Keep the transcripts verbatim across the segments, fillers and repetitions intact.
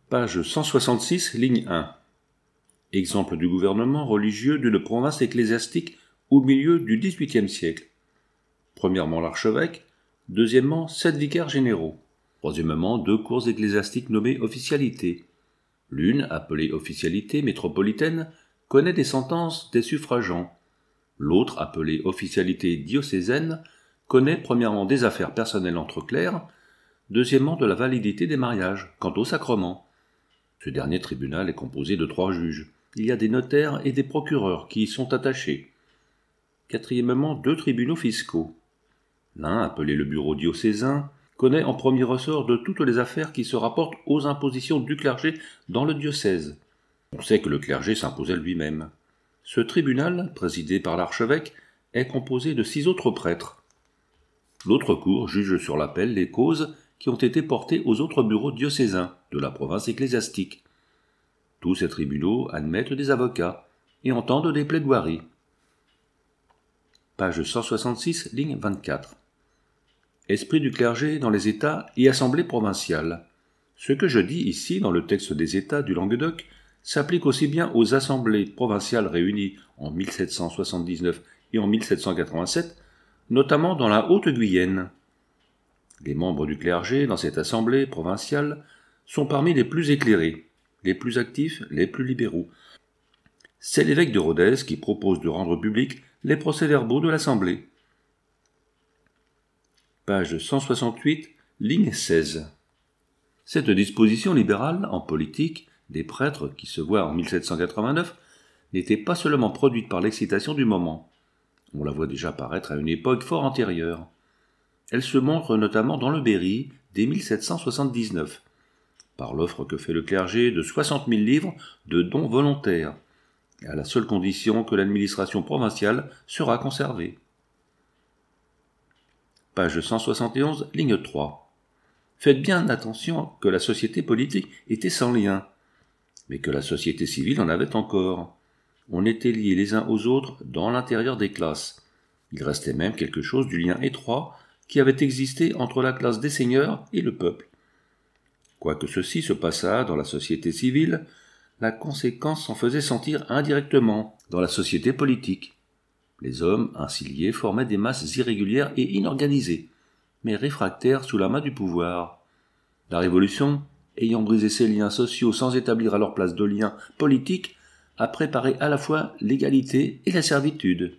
Page cent soixante-six, ligne un. Exemple du gouvernement religieux d'une province ecclésiastique au milieu du dix-huitième siècle. Premièrement l'archevêque, deuxièmement sept vicaires généraux, troisièmement deux cours ecclésiastiques nommées officialités. L'une, appelée officialité métropolitaine, connaît des sentences des suffragants. L'autre, appelée officialité diocésaine, connaît premièrement des affaires personnelles entre clercs, deuxièmement de la validité des mariages, quant au sacrement. Ce dernier tribunal est composé de trois juges. Il y a des notaires et des procureurs qui y sont attachés. Quatrièmement, deux tribunaux fiscaux. L'un, appelé le bureau diocésain, connaît en premier ressort de toutes les affaires qui se rapportent aux impositions du clergé dans le diocèse. On sait que le clergé s'imposait lui-même. Ce tribunal, présidé par l'archevêque, est composé de six autres prêtres. L'autre cour juge sur l'appel les causes qui ont été portées aux autres bureaux diocésains de la province ecclésiastique. Tous ces tribunaux admettent des avocats et entendent des plaidoiries. Page cent soixante-six, ligne vingt-quatre. Esprit du clergé dans les États et assemblées provinciales. Ce que je dis ici dans le texte des États du Languedoc s'applique aussi bien aux assemblées provinciales réunies en mille sept cent soixante-dix-neuf et en mille sept cent quatre-vingt-sept, notamment dans la Haute-Guyenne. Les membres du clergé dans cette assemblée provinciale sont parmi les plus éclairés, les plus actifs, les plus libéraux. C'est l'évêque de Rodez qui propose de rendre publics les procès-verbaux de l'assemblée. Page cent soixante-huit, ligne seize. Cette disposition libérale en politique des prêtres qui se voit en mille sept cent quatre-vingt-neuf n'était pas seulement produite par l'excitation du moment. On la voit déjà paraître à une époque fort antérieure. Elle se montre notamment dans le Berry dès mille sept cent soixante-dix-neuf, par l'offre que fait le clergé de soixante mille livres de dons volontaires, à la seule condition que l'administration provinciale sera conservée. Page cent soixante et onze, ligne trois. Faites bien attention que la société politique était sans lien, mais que la société civile en avait encore. On était liés les uns aux autres dans l'intérieur des classes. Il restait même quelque chose du lien étroit qui avait existé entre la classe des seigneurs et le peuple. Quoique ceci se passât dans la société civile, la conséquence s'en faisait sentir indirectement dans la société politique. Les hommes ainsi liés formaient des masses irrégulières et inorganisées, mais réfractaires sous la main du pouvoir. La Révolution, ayant brisé ces liens sociaux sans établir à leur place de liens politiques, a préparé à la fois l'égalité et la servitude.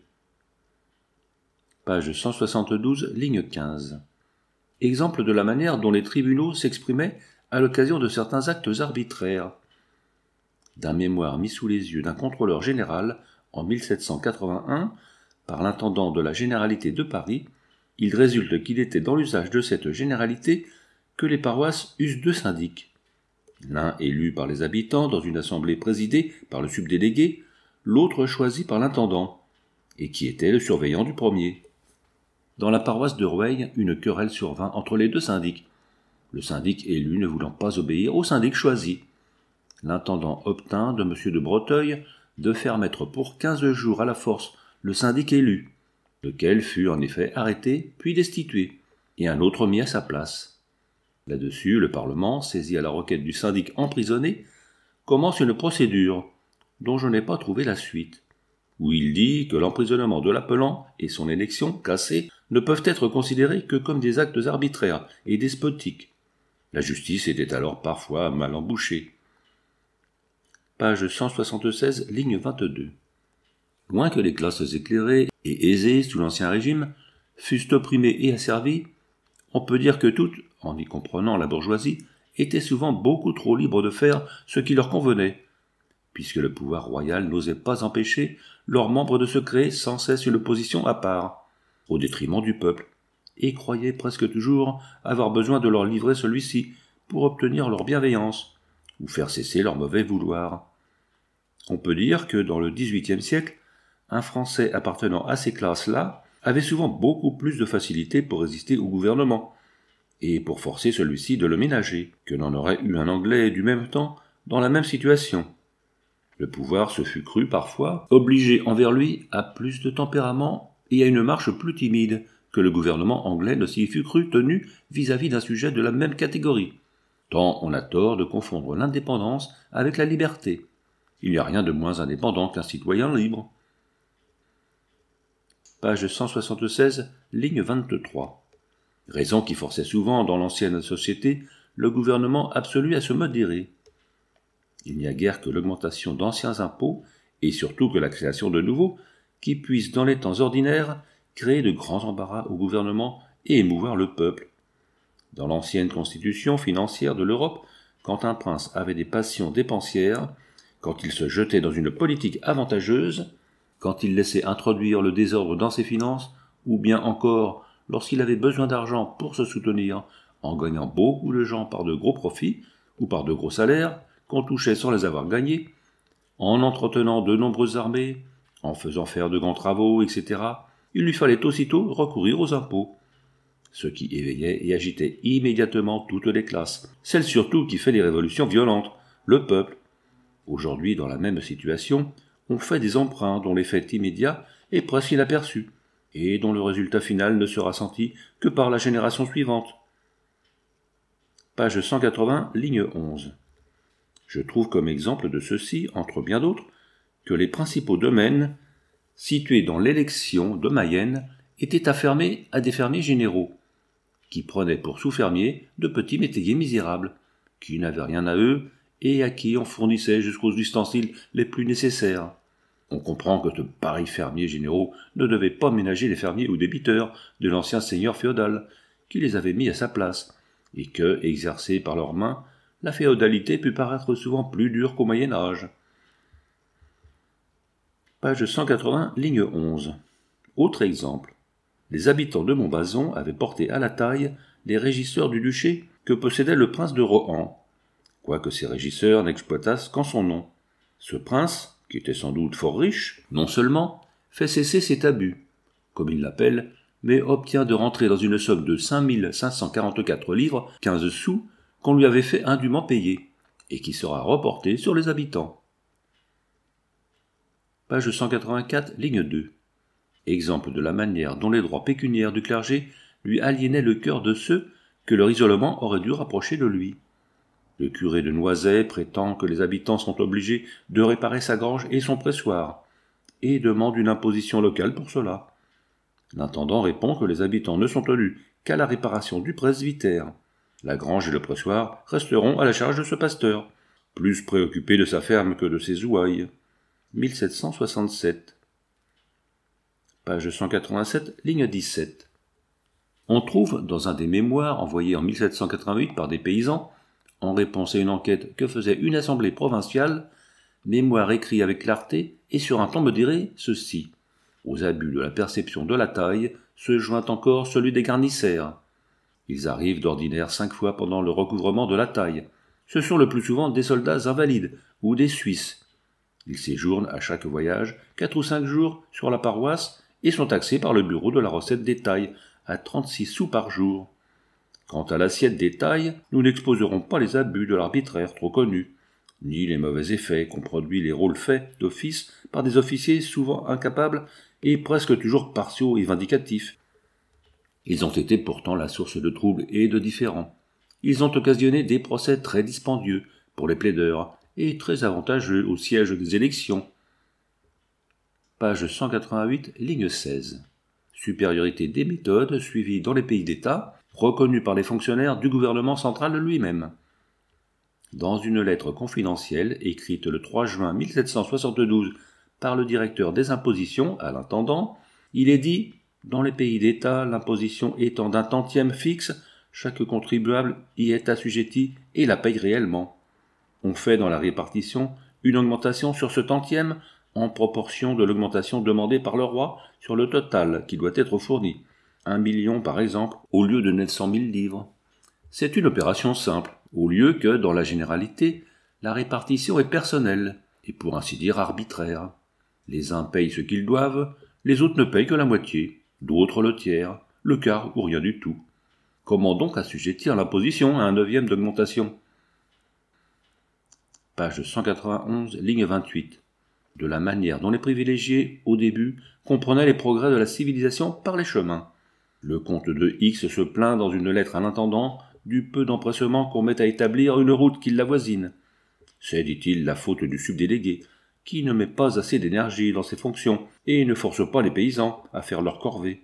Page cent soixante-douze, ligne quinze. Exemple de la manière dont les tribunaux s'exprimaient à l'occasion de certains actes arbitraires. D'un mémoire mis sous les yeux d'un contrôleur général en mille sept cent quatre-vingt-un par l'intendant de la Généralité de Paris, il résulte qu'il était dans l'usage de cette généralité que les paroisses eussent deux syndics. L'un élu par les habitants dans une assemblée présidée par le subdélégué, l'autre choisi par l'intendant, et qui était le surveillant du premier. Dans la paroisse de Rueil, une querelle survint entre les deux syndics, le syndic élu ne voulant pas obéir au syndic choisi. L'intendant obtint de M. de Breteuil de faire mettre pour quinze jours à la force le syndic élu, lequel fut en effet arrêté puis destitué, et un autre mis à sa place. Là-dessus, le Parlement, saisi à la requête du syndic emprisonné, commence une procédure, dont je n'ai pas trouvé la suite, où il dit que l'emprisonnement de l'appelant et son élection cassée ne peuvent être considérés que comme des actes arbitraires et despotiques. La justice était alors parfois mal embouchée. Page cent soixante-seize, ligne vingt-deux. Loin que les classes éclairées et aisées sous l'Ancien Régime fussent opprimées et asservies, on peut dire que toutes, en y comprenant la bourgeoisie, étaient souvent beaucoup trop libres de faire ce qui leur convenait, puisque le pouvoir royal n'osait pas empêcher leurs membres de se créer sans cesse une position à part, au détriment du peuple, et croyait presque toujours avoir besoin de leur livrer celui-ci pour obtenir leur bienveillance, ou faire cesser leur mauvais vouloir. On peut dire que dans le dix-huitième siècle, un Français appartenant à ces classes-là avait souvent beaucoup plus de facilité pour résister au gouvernement, et pour forcer celui-ci de le ménager, que n'en aurait eu un Anglais du même temps dans la même situation. Le pouvoir se fût cru parfois obligé envers lui à plus de tempérament et à une marche plus timide que le gouvernement anglais ne s'y fût cru tenu vis-à-vis d'un sujet de la même catégorie, tant on a tort de confondre l'indépendance avec la liberté. Il n'y a rien de moins indépendant qu'un citoyen libre. Page cent soixante-seize, ligne vingt-trois. Raison qui forçait souvent dans l'ancienne société le gouvernement absolu à se modérer. Il n'y a guère que l'augmentation d'anciens impôts, et surtout que la création de nouveaux, qui puissent dans les temps ordinaires créer de grands embarras au gouvernement et émouvoir le peuple. Dans l'ancienne constitution financière de l'Europe, quand un prince avait des passions dépensières, quand il se jetait dans une politique avantageuse, quand il laissait introduire le désordre dans ses finances, ou bien encore lorsqu'il avait besoin d'argent pour se soutenir, en gagnant beaucoup de gens par de gros profits, ou par de gros salaires, qu'on touchait sans les avoir gagnés, en entretenant de nombreuses armées, en faisant faire de grands travaux, et cetera, il lui fallait aussitôt recourir aux impôts. Ce qui éveillait et agitait immédiatement toutes les classes, celle surtout qui fait les révolutions violentes, le peuple. Aujourd'hui, dans la même situation, on fait des emprunts dont l'effet immédiat est presque inaperçu, et dont le résultat final ne sera senti que par la génération suivante. Page cent quatre-vingts, ligne onze. Je trouve comme exemple de ceci, entre bien d'autres, que les principaux domaines situés dans l'élection de Mayenne étaient affermés à des fermiers généraux, qui prenaient pour sous-fermiers de petits métayers misérables, qui n'avaient rien à eux et à qui on fournissait jusqu'aux ustensiles les plus nécessaires. On comprend que de pareils fermiers généraux ne devaient pas ménager les fermiers ou débiteurs de l'ancien seigneur féodal, qui les avait mis à sa place, et que, exercée par leurs mains, la féodalité put paraître souvent plus dure qu'au Moyen-Âge. Page cent quatre-vingts, ligne onze. Autre exemple. Les habitants de Montbazon avaient porté à la taille les régisseurs du duché que possédait le prince de Rohan, quoique ces régisseurs n'exploitassent qu'en son nom. Ce prince, qui était sans doute fort riche, non seulement fait cesser cet abus, comme il l'appelle, mais obtient de rentrer dans une somme de cinq mille cinq cent quarante-quatre livres, quinze sous, qu'on lui avait fait indûment payer, et qui sera reportée sur les habitants. Page cent quatre-vingt-quatre, ligne deux. Exemple de la manière dont les droits pécuniaires du clergé lui aliénaient le cœur de ceux que leur isolement aurait dû rapprocher de lui. Le curé de Noisey prétend que les habitants sont obligés de réparer sa grange et son pressoir, et demande une imposition locale pour cela. L'intendant répond que les habitants ne sont tenus qu'à la réparation du presbytère. La grange et le pressoir resteront à la charge de ce pasteur, plus préoccupé de sa ferme que de ses ouailles. mille sept cent soixante-sept. Page cent quatre-vingt-sept, ligne dix-sept. On trouve dans un des mémoires envoyés en mille sept cent quatre-vingt-huit par des paysans, en réponse à une enquête que faisait une assemblée provinciale, mémoire écrit avec clarté et sur un ton modéré, ceci. Aux abus de la perception de la taille se joint encore celui des garnissaires. Ils arrivent d'ordinaire cinq fois pendant le recouvrement de la taille. Ce sont le plus souvent des soldats invalides ou des Suisses. Ils séjournent à chaque voyage quatre ou cinq jours sur la paroisse et sont taxés par le bureau de la recette des tailles à trente-six sous par jour. Quant à l'assiette des tailles, nous n'exposerons pas les abus de l'arbitraire trop connus, ni les mauvais effets qu'ont produits les rôles faits d'office par des officiers souvent incapables et presque toujours partiaux et vindicatifs. Ils ont été pourtant la source de troubles et de différends. Ils ont occasionné des procès très dispendieux pour les plaideurs et très avantageux au siège des élections. Page cent quatre-vingt-huit, ligne seize. Supériorité des méthodes suivies dans les pays d'État, reconnue par les fonctionnaires du gouvernement central lui-même. Dans une lettre confidentielle écrite le trois juin mille sept cent soixante-douze par le directeur des impositions à l'intendant, il est dit « Dans les pays d'État, l'imposition étant d'un tantième fixe, chaque contribuable y est assujetti et la paye réellement. On fait dans la répartition une augmentation sur ce tantième en proportion de l'augmentation demandée par le roi sur le total qui doit être fourni, un million par exemple, au lieu de neuf cent mille livres. C'est une opération simple, au lieu que, dans la généralité, la répartition est personnelle, et pour ainsi dire arbitraire. Les uns payent ce qu'ils doivent, les autres ne payent que la moitié, d'autres le tiers, le quart ou rien du tout. Comment donc assujettir l'imposition à un neuvième d'augmentation ? Page cent quatre-vingt-onze, ligne vingt-huit. De la manière dont les privilégiés, au début, comprenaient les progrès de la civilisation par les chemins. Le comte de X se plaint dans une lettre à l'intendant du peu d'empressement qu'on met à établir une route qui l'avoisine. C'est, dit-il, la faute du subdélégué, qui ne met pas assez d'énergie dans ses fonctions et ne force pas les paysans à faire leur corvée.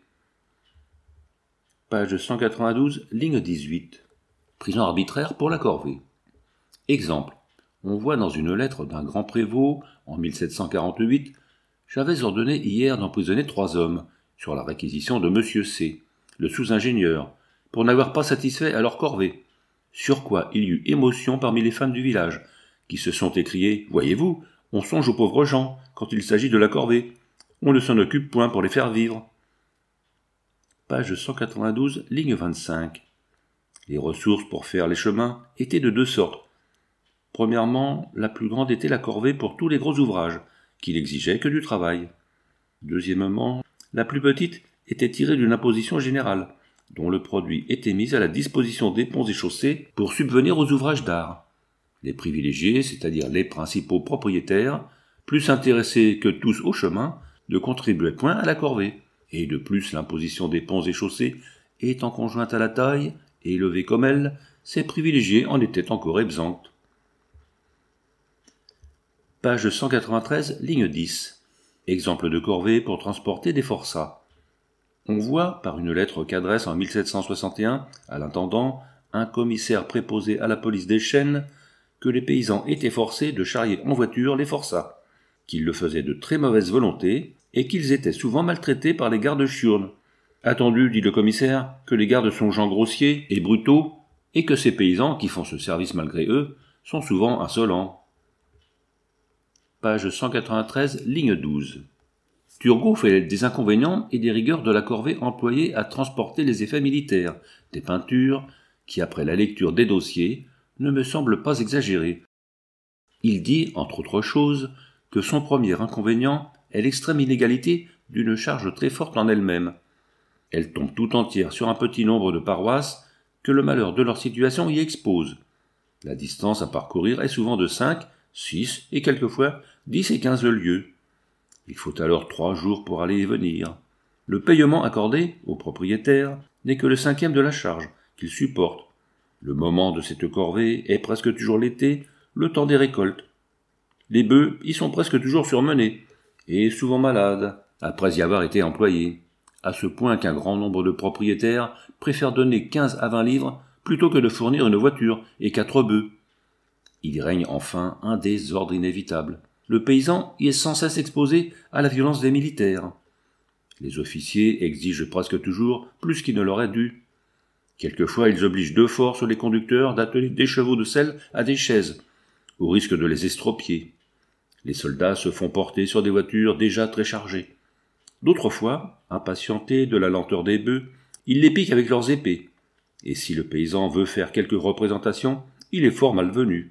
Page cent quatre-vingt-douze, ligne dix-huit. Prison arbitraire pour la corvée. Exemple. On voit dans une lettre d'un grand prévôt, en mille sept cent quarante-huit, « J'avais ordonné hier d'emprisonner trois hommes, sur la réquisition de Monsieur C, le sous-ingénieur, pour n'avoir pas satisfait à leur corvée. » Sur quoi il y eut émotion parmi les femmes du village, qui se sont écriées « Voyez-vous, on songe aux pauvres gens quand il s'agit de la corvée. On ne s'en occupe point pour les faire vivre. » Page cent quatre-vingt-douze, ligne vingt-cinq. Les ressources pour faire les chemins étaient de deux sortes. Premièrement, la plus grande était la corvée pour tous les gros ouvrages, qui n'exigeaient que du travail. Deuxièmement, la plus petite était tirée d'une imposition générale, dont le produit était mis à la disposition des ponts et chaussées pour subvenir aux ouvrages d'art. Les privilégiés, c'est-à-dire les principaux propriétaires, plus intéressés que tous au chemin, ne contribuaient point à la corvée, et de plus l'imposition des ponts et chaussées étant conjointe à la taille, élevée comme elle, ces privilégiés en étaient encore exempts. Page cent quatre-vingt-treize, ligne dix. Exemple de corvée pour transporter des forçats. On voit, par une lettre qu'adresse en mille sept cent soixante et un à l'intendant, un commissaire préposé à la police des chênes, que les paysans étaient forcés de charrier en voiture les forçats, qu'ils le faisaient de très mauvaise volonté, et qu'ils étaient souvent maltraités par les gardes chiournes. Attendu, dit le commissaire, que les gardes sont gens grossiers et brutaux, et que ces paysans, qui font ce service malgré eux, sont souvent insolents. Page cent quatre-vingt-treize, ligne douze. Turgot fait des inconvénients et des rigueurs de la corvée employée à transporter les effets militaires, des peintures, qui, après la lecture des dossiers, ne me semblent pas exagérées. Il dit, entre autres choses, que son premier inconvénient est l'extrême inégalité d'une charge très forte en elle-même. Elle tombe tout entière sur un petit nombre de paroisses que le malheur de leur situation y expose. La distance à parcourir est souvent de cinq, six et quelquefois dix et quinze lieues. Il faut alors trois jours pour aller et venir. Le paiement accordé aux propriétaires n'est que le cinquième de la charge qu'ils supportent. Le moment de cette corvée est presque toujours l'été, le temps des récoltes. Les bœufs y sont presque toujours surmenés, et souvent malades, après y avoir été employés, à ce point qu'un grand nombre de propriétaires préfèrent donner quinze à vingt livres plutôt que de fournir une voiture et quatre bœufs. Il règne enfin un désordre inévitable. Le paysan y est sans cesse exposé à la violence des militaires. Les officiers exigent presque toujours plus qu'il ne leur est dû. Quelquefois, ils obligent de force les conducteurs d'atteler des chevaux de selle à des chaises, au risque de les estropier. Les soldats se font porter sur des voitures déjà très chargées. D'autres fois, impatientés de la lenteur des bœufs, ils les piquent avec leurs épées. Et si le paysan veut faire quelque représentation, il est fort malvenu.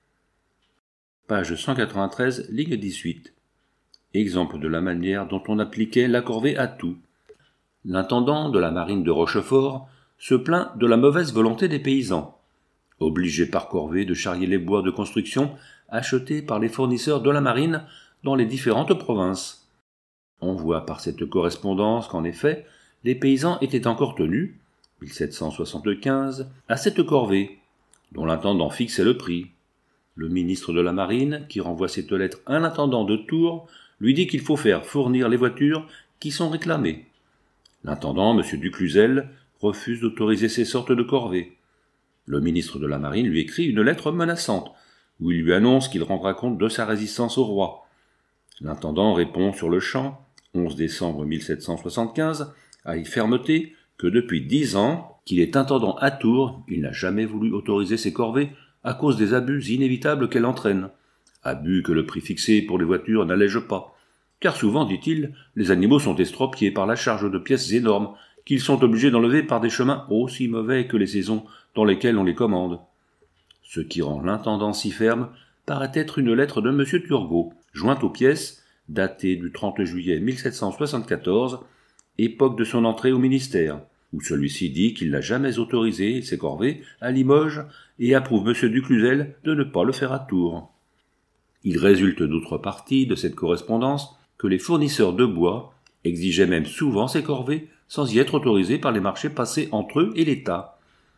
Page cent quatre-vingt-treize, ligne dix-huit. Exemple de la manière dont on appliquait la corvée à tout. L'intendant de la marine de Rochefort se plaint de la mauvaise volonté des paysans, obligés par corvée de charrier les bois de construction achetés par les fournisseurs de la marine dans les différentes provinces. On voit par cette correspondance qu'en effet, les paysans étaient encore tenus, mille sept cent soixante-quinze, à cette corvée, dont l'intendant fixait le prix. Le ministre de la Marine, qui renvoie cette lettre à l'intendant de Tours, lui dit qu'il faut faire fournir les voitures qui sont réclamées. L'intendant, M. Ducluzel, refuse d'autoriser ces sortes de corvées. Le ministre de la Marine lui écrit une lettre menaçante, où il lui annonce qu'il rendra compte de sa résistance au roi. L'intendant répond sur le champ, onze décembre mille sept cent soixante-quinze, avec fermeté, que depuis dix ans qu'il est intendant à Tours, il n'a jamais voulu autoriser ces corvées à cause des abus inévitables qu'elle entraîne, abus que le prix fixé pour les voitures n'allège pas, car souvent, dit-il, les animaux sont estropiés par la charge de pièces énormes qu'ils sont obligés d'enlever par des chemins aussi mauvais que les saisons dans lesquelles on les commande. Ce qui rend l'intendant si ferme paraît être une lettre de M. Turgot, jointe aux pièces, datée du trente juillet mille sept cent soixante-quatorze, époque de son entrée au ministère, où celui-ci dit qu'il n'a jamais autorisé ces corvées à Limoges et approuve M. Ducluzel de ne pas le faire à Tours. Il résulte d'autre partie de cette correspondance que les fournisseurs de bois exigeaient même souvent ces corvées sans y être autorisés par les marchés passés entre eux et l'État.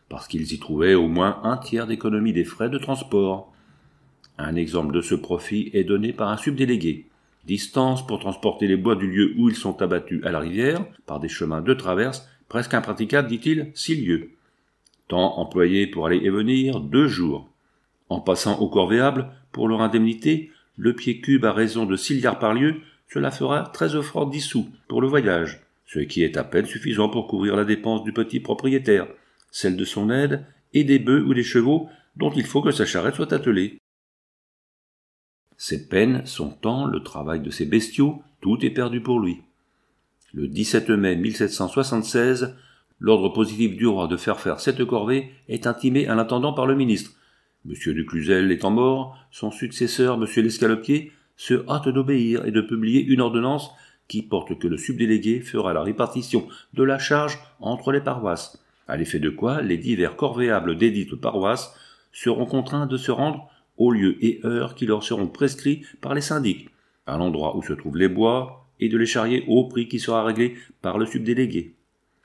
parce qu'ils y trouvaient au moins un tiers d'économie des frais de transport. Un exemple de ce profit est donné par un subdélégué. Distance pour transporter les bois du lieu où ils sont abattus à la rivière, par des chemins de traverse, presque impraticables, dit-il, six lieues. Temps employé pour aller et venir, deux jours. En passant au corvéable, pour leur indemnité, le pied cube à raison de six liards par lieu, cela fera treize francs dix sous pour le voyage, ce qui est à peine suffisant pour couvrir la dépense du petit propriétaire, celle de son aide et des bœufs ou des chevaux dont il faut que sa charrette soit attelée. Ses peines, son temps, le travail de ses bestiaux, tout est perdu pour lui. Le dix-sept mai mille sept cent soixante-seize, l'ordre positif du roi de faire faire cette corvée est intimé à l'intendant par le ministre. Monsieur de Cluzel étant mort, son successeur, Monsieur l'Escalopier, se hâte d'obéir et de publier une ordonnance qui porte que le subdélégué fera la répartition de la charge entre les paroisses, à l'effet de quoi les divers corvéables desdites paroisses seront contraints de se rendre aux lieux et heures qui leur seront prescrits par les syndics, à l'endroit où se trouvent les bois, et de les charrier au prix qui sera réglé par le subdélégué.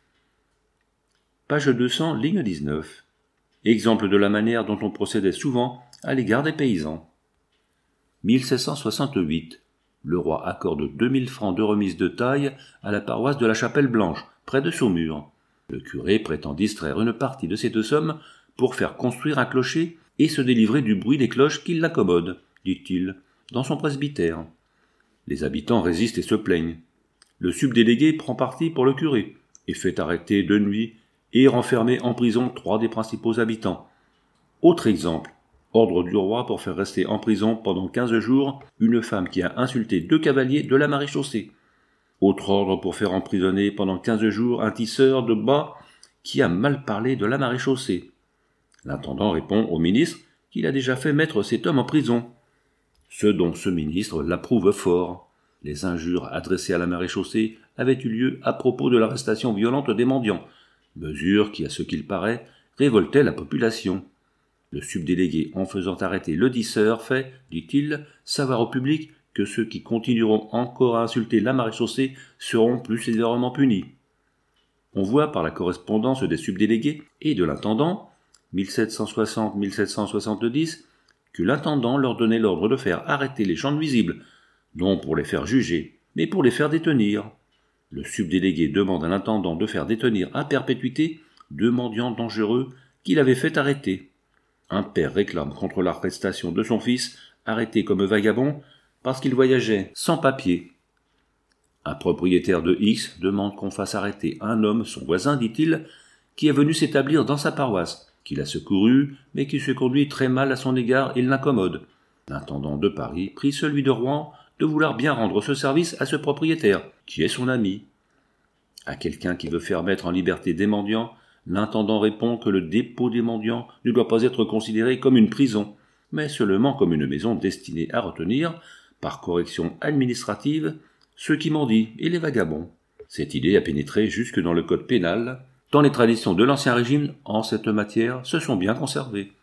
Page deux cents, ligne dix-neuf. Exemple de la manière dont on procédait souvent à l'égard des paysans. mille sept cent soixante-huit. Le roi accorde deux mille francs de remise de taille à la paroisse de la Chapelle Blanche, près de Saumur. Le curé prétend distraire une partie de cette somme pour faire construire un clocher et se délivrer du bruit des cloches qui l'accommode, dit-il, dans son presbytère. Les habitants résistent et se plaignent. Le subdélégué prend parti pour le curé et fait arrêter de nuit et renfermer en prison trois des principaux habitants. Autre exemple, ordre du roi pour faire rester en prison pendant quinze jours une femme qui a insulté deux cavaliers de la maréchaussée. Autre ordre pour faire emprisonner pendant quinze jours un tisseur de bas qui a mal parlé de la maréchaussée. L'intendant répond au ministre qu'il a déjà fait mettre cet homme en prison, ce dont ce ministre l'approuve fort. Les injures adressées à la maréchaussée avaient eu lieu à propos de l'arrestation violente des mendiants, mesure qui, à ce qu'il paraît, révoltait la population. Le subdélégué, en faisant arrêter le disseur, fait, dit-il, savoir au public que ceux qui continueront encore à insulter la maréchaussée seront plus sévèrement punis. On voit par la correspondance des subdélégués et de l'intendant, mille sept cent soixante à mille sept cent soixante-dix, que l'intendant leur donnait l'ordre de faire arrêter les gens nuisibles, non pour les faire juger, mais pour les faire détenir. Le subdélégué demande à l'intendant de faire détenir à perpétuité deux mendiants dangereux qu'il avait fait arrêter. Un père réclame contre l'arrestation de son fils, arrêté comme vagabond, parce qu'il voyageait sans papier. Un propriétaire de X demande qu'on fasse arrêter un homme, son voisin, dit-il, qui est venu s'établir dans sa paroisse, qu'il a secouru, mais qui se conduit très mal à son égard et l'incommode. L'intendant de Paris prie celui de Rouen de vouloir bien rendre ce service à ce propriétaire, qui est son ami. À quelqu'un qui veut faire mettre en liberté des mendiants, l'intendant répond que le dépôt des mendiants ne doit pas être considéré comme une prison, mais seulement comme une maison destinée à retenir, par correction administrative, ceux qui mendient et les vagabonds. Cette idée a pénétré jusque dans le code pénal, tant les traditions de l'Ancien Régime en cette matière se sont bien conservées.